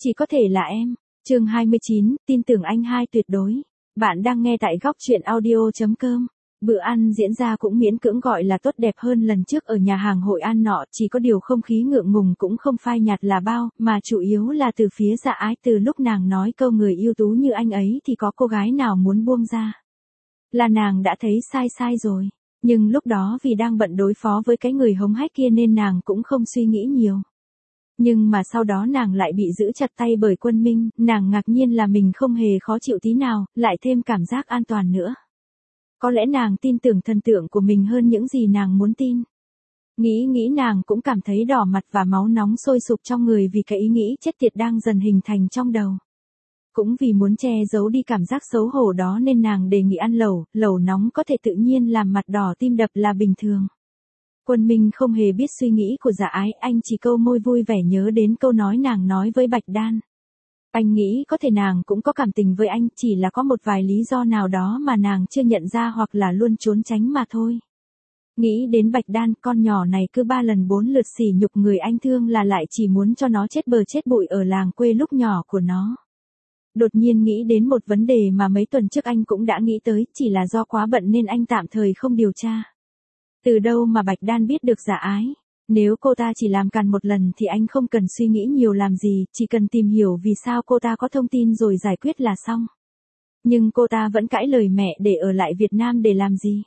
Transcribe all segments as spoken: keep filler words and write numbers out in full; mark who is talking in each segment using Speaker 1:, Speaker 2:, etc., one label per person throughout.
Speaker 1: chỉ có thể là em. Chương hai mươi chín, tin tưởng anh hai tuyệt đối. Bạn đang nghe tại góc truyện audio chấm com. Bữa ăn diễn ra cũng miễn cưỡng gọi là tốt đẹp hơn lần trước ở nhà hàng Hội An nọ, chỉ có điều không khí ngượng ngùng cũng không phai nhạt là bao, mà chủ yếu là từ phía Dạ Ái. Từ lúc nàng nói câu người ưu tú như anh ấy thì có cô gái nào muốn buông ra. Là nàng đã thấy sai sai rồi, nhưng lúc đó vì đang bận đối phó với cái người hống hách kia nên nàng cũng không suy nghĩ nhiều. Nhưng mà sau đó nàng lại bị giữ chặt tay bởi Quân Minh, nàng ngạc nhiên là mình không hề khó chịu tí nào, lại thêm cảm giác an toàn nữa. Có lẽ nàng tin tưởng thần tượng của mình hơn những gì nàng muốn tin. Nghĩ nghĩ nàng cũng cảm thấy đỏ mặt và máu nóng sôi sục trong người vì cái ý nghĩ chết tiệt đang dần hình thành trong đầu. Cũng vì muốn che giấu đi cảm giác xấu hổ đó nên nàng đề nghị ăn lẩu, lẩu nóng có thể tự nhiên làm mặt đỏ tim đập là bình thường. Quân Minh không hề biết suy nghĩ của Dạ Ái, anh chỉ câu môi vui vẻ nhớ đến câu nói nàng nói với Bạch Đan. Anh nghĩ có thể nàng cũng có cảm tình với anh, chỉ là có một vài lý do nào đó mà nàng chưa nhận ra hoặc là luôn trốn tránh mà thôi. Nghĩ đến Bạch Đan, con nhỏ này cứ ba lần bốn lượt sỉ nhục người anh thương là lại chỉ muốn cho nó chết bờ chết bụi ở làng quê lúc nhỏ của nó. Đột nhiên nghĩ đến một vấn đề mà mấy tuần trước anh cũng đã nghĩ tới, chỉ là do quá bận nên anh tạm thời không điều tra. Từ đâu mà Bạch Đan biết được Dạ Ái? Nếu cô ta chỉ làm càn một lần thì anh không cần suy nghĩ nhiều làm gì, chỉ cần tìm hiểu vì sao cô ta có thông tin rồi giải quyết là xong. Nhưng cô ta vẫn cãi lời mẹ để ở lại Việt Nam để làm gì?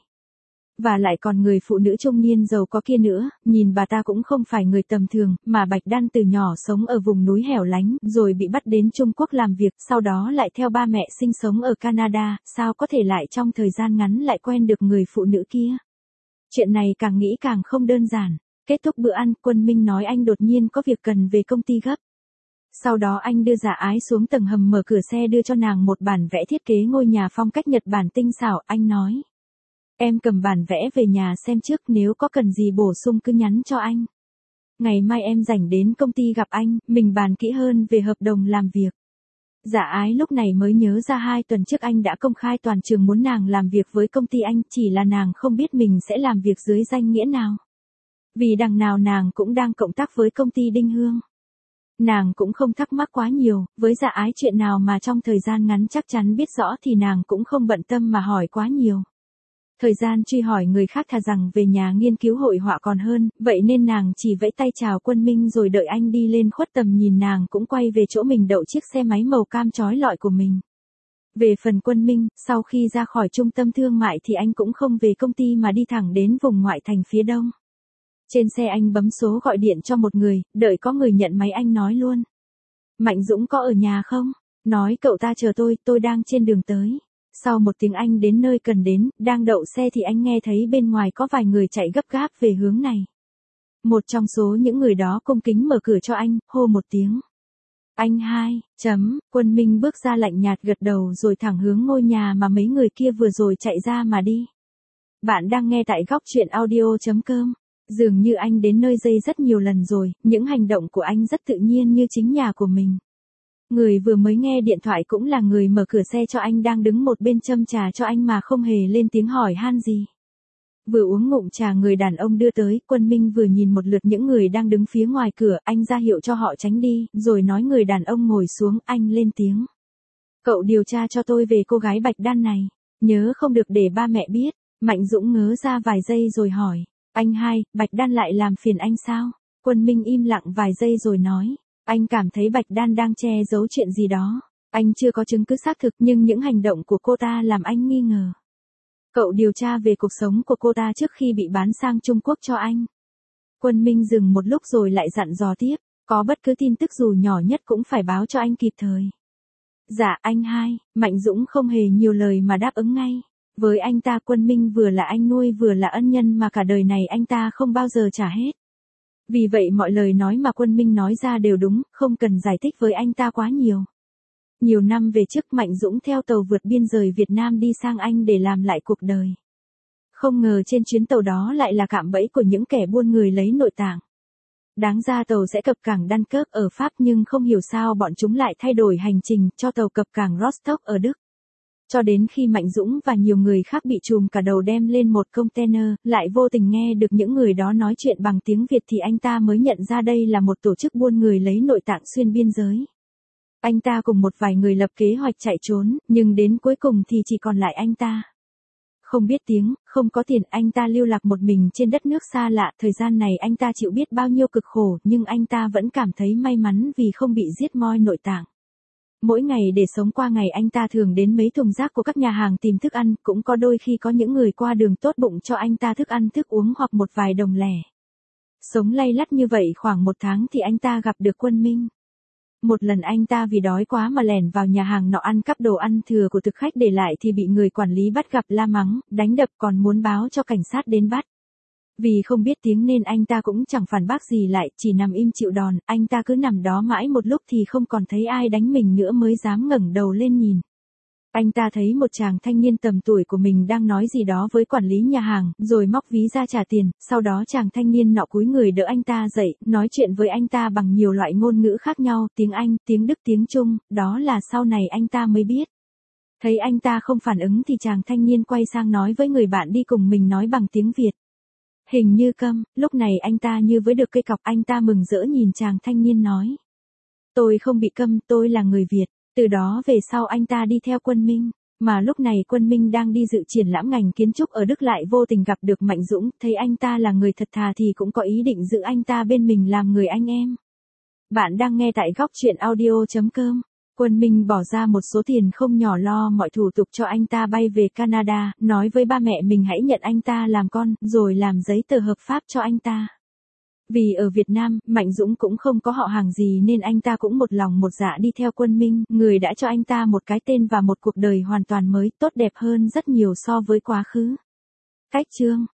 Speaker 1: Và lại còn người phụ nữ trung niên giàu có kia nữa, nhìn bà ta cũng không phải người tầm thường, mà Bạch Đan từ nhỏ sống ở vùng núi hẻo lánh, rồi bị bắt đến Trung Quốc làm việc, sau đó lại theo ba mẹ sinh sống ở Canada, sao có thể lại trong thời gian ngắn lại quen được người phụ nữ kia? Chuyện này càng nghĩ càng không đơn giản. Kết thúc bữa ăn, Quân Minh nói anh đột nhiên có việc cần về công ty gấp. Sau đó anh đưa Dạ Ái xuống tầng hầm, mở cửa xe đưa cho nàng một bản vẽ thiết kế ngôi nhà phong cách Nhật Bản tinh xảo. Anh nói, em cầm bản vẽ về nhà xem trước, nếu có cần gì bổ sung cứ nhắn cho anh. Ngày mai em rảnh đến công ty gặp anh, mình bàn kỹ hơn về hợp đồng làm việc. Dạ Ái lúc này mới nhớ ra hai tuần trước anh đã công khai toàn trường muốn nàng làm việc với công ty anh, chỉ là nàng không biết mình sẽ làm việc dưới danh nghĩa nào. Vì đằng nào nàng cũng đang cộng tác với công ty Đinh Hương. Nàng cũng không thắc mắc quá nhiều, với Dạ Ái chuyện nào mà trong thời gian ngắn chắc chắn biết rõ thì nàng cũng không bận tâm mà hỏi quá nhiều. Thời gian truy hỏi người khác thà rằng về nhà nghiên cứu hội họa còn hơn, vậy nên nàng chỉ vẫy tay chào Quân Minh rồi đợi anh đi lên khuất tầm nhìn, nàng cũng quay về chỗ mình đậu chiếc xe máy màu cam chói lọi của mình. Về phần Quân Minh, sau khi ra khỏi trung tâm thương mại thì anh cũng không về công ty mà đi thẳng đến vùng ngoại thành phía đông. Trên xe anh bấm số gọi điện cho một người, đợi có người nhận máy anh nói luôn. Mạnh Dũng có ở nhà không? Nói cậu ta chờ tôi, tôi đang trên đường tới. Sau một tiếng anh đến nơi cần đến, đang đậu xe thì anh nghe thấy bên ngoài có vài người chạy gấp gáp về hướng này. Một trong số những người đó cung kính mở cửa cho anh, hô một tiếng. Anh hai, chấm, Quân Minh bước ra lạnh nhạt gật đầu rồi thẳng hướng ngôi nhà mà mấy người kia vừa rồi chạy ra mà đi. Bạn đang nghe tại góc truyện audio chấm com. Dường như anh đến nơi dây rất nhiều lần rồi, những hành động của anh rất tự nhiên như chính nhà của mình. Người vừa mới nghe điện thoại cũng là người mở cửa xe cho anh đang đứng một bên châm trà cho anh mà không hề lên tiếng hỏi han gì. Vừa uống ngụm trà người đàn ông đưa tới, Quân Minh vừa nhìn một lượt những người đang đứng phía ngoài cửa, anh ra hiệu cho họ tránh đi, rồi nói người đàn ông ngồi xuống, anh lên tiếng. Cậu điều tra cho tôi về cô gái Bạch Đan này, nhớ không được để ba mẹ biết. Mạnh Dũng ngớ ra vài giây rồi hỏi. Anh hai, Bạch Đan lại làm phiền anh sao? Quân Minh im lặng vài giây rồi nói. Anh cảm thấy Bạch Đan đang che giấu chuyện gì đó. Anh chưa có chứng cứ xác thực nhưng những hành động của cô ta làm anh nghi ngờ. Cậu điều tra về cuộc sống của cô ta trước khi bị bán sang Trung Quốc cho anh. Quân Minh dừng một lúc rồi lại dặn dò tiếp. Có bất cứ tin tức dù nhỏ nhất cũng phải báo cho anh kịp thời. Dạ anh hai, Mạnh Dũng không hề nhiều lời mà đáp ứng ngay. Với anh ta Quân Minh vừa là anh nuôi vừa là ân nhân mà cả đời này anh ta không bao giờ trả hết. Vì vậy mọi lời nói mà Quân Minh nói ra đều đúng, không cần giải thích với anh ta quá nhiều. Nhiều năm về trước Mạnh Dũng theo tàu vượt biên rời Việt Nam đi sang Anh để làm lại cuộc đời. Không ngờ trên chuyến tàu đó lại là cạm bẫy của những kẻ buôn người lấy nội tạng. Đáng ra tàu sẽ cập cảng Dunkirk ở Pháp nhưng không hiểu sao bọn chúng lại thay đổi hành trình cho tàu cập cảng Rostock ở Đức. Cho đến khi Mạnh Dũng và nhiều người khác bị trùm cả đầu đem lên một container, lại vô tình nghe được những người đó nói chuyện bằng tiếng Việt thì anh ta mới nhận ra đây là một tổ chức buôn người lấy nội tạng xuyên biên giới. Anh ta cùng một vài người lập kế hoạch chạy trốn, nhưng đến cuối cùng thì chỉ còn lại anh ta. Không biết tiếng, không có tiền, anh ta lưu lạc một mình trên đất nước xa lạ, thời gian này anh ta chịu biết bao nhiêu cực khổ, nhưng anh ta vẫn cảm thấy may mắn vì không bị giết moi nội tạng. Mỗi ngày để sống qua ngày anh ta thường đến mấy thùng rác của các nhà hàng tìm thức ăn, cũng có đôi khi có những người qua đường tốt bụng cho anh ta thức ăn thức uống hoặc một vài đồng lẻ. Sống lay lắt như vậy khoảng một tháng thì anh ta gặp được Quân Minh. Một lần anh ta vì đói quá mà lẻn vào nhà hàng nọ ăn cắp đồ ăn thừa của thực khách để lại thì bị người quản lý bắt gặp la mắng, đánh đập còn muốn báo cho cảnh sát đến bắt. Vì không biết tiếng nên anh ta cũng chẳng phản bác gì lại, chỉ nằm im chịu đòn, anh ta cứ nằm đó mãi một lúc thì không còn thấy ai đánh mình nữa mới dám ngẩng đầu lên nhìn. Anh ta thấy một chàng thanh niên tầm tuổi của mình đang nói gì đó với quản lý nhà hàng, rồi móc ví ra trả tiền, sau đó chàng thanh niên nọ cúi người đỡ anh ta dậy, nói chuyện với anh ta bằng nhiều loại ngôn ngữ khác nhau, tiếng Anh, tiếng Đức, tiếng Trung, đó là sau này anh ta mới biết. Thấy anh ta không phản ứng thì chàng thanh niên quay sang nói với người bạn đi cùng mình nói bằng tiếng Việt. Hình như câm, lúc này anh ta như với được cây cọc, anh ta mừng rỡ nhìn chàng thanh niên nói. Tôi không bị câm, tôi là người Việt. Từ đó về sau anh ta đi theo Quân Minh, mà lúc này Quân Minh đang đi dự triển lãm ngành kiến trúc ở Đức lại vô tình gặp được Mạnh Dũng, thấy anh ta là người thật thà thì cũng có ý định giữ anh ta bên mình làm người anh em. Bạn đang nghe tại góc truyện audio chấm com. Quân Minh bỏ ra một số tiền không nhỏ lo mọi thủ tục cho anh ta bay về Canada, nói với ba mẹ mình hãy nhận anh ta làm con, rồi làm giấy tờ hợp pháp cho anh ta. Vì ở Việt Nam, Mạnh Dũng cũng không có họ hàng gì nên anh ta cũng một lòng một dạ đi theo Quân Minh, người đã cho anh ta một cái tên và một cuộc đời hoàn toàn mới, tốt đẹp hơn rất nhiều so với quá khứ. Cách chương